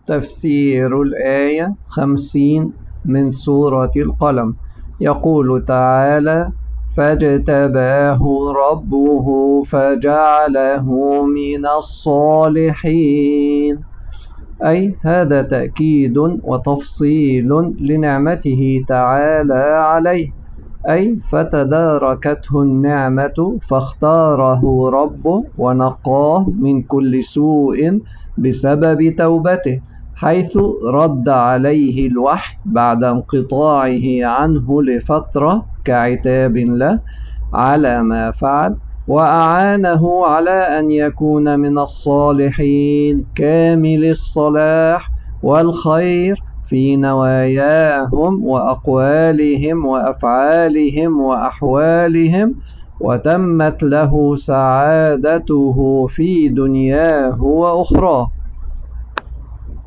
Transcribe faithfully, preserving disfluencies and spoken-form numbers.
تفسير الآية خمسين من سورة القلم. يقول تعالى: فاجتباه ربه فجعله من الصالحين، أي هذا تأكيد وتفصيل لنعمته تعالى عليه، أي فتداركته النعمة فاختاره ربه ونقاه من كل سوء بسبب توبته، حيث رد عليه الوحي بعد انقطاعه عنه لفترة كعتاب له على ما فعل، وأعانه على أن يكون من الصالحين كامل الصلاح والخير في نواياهم وأقوالهم وأفعالهم وأحوالهم، وتمت له سعادته في دنياه وأخراه.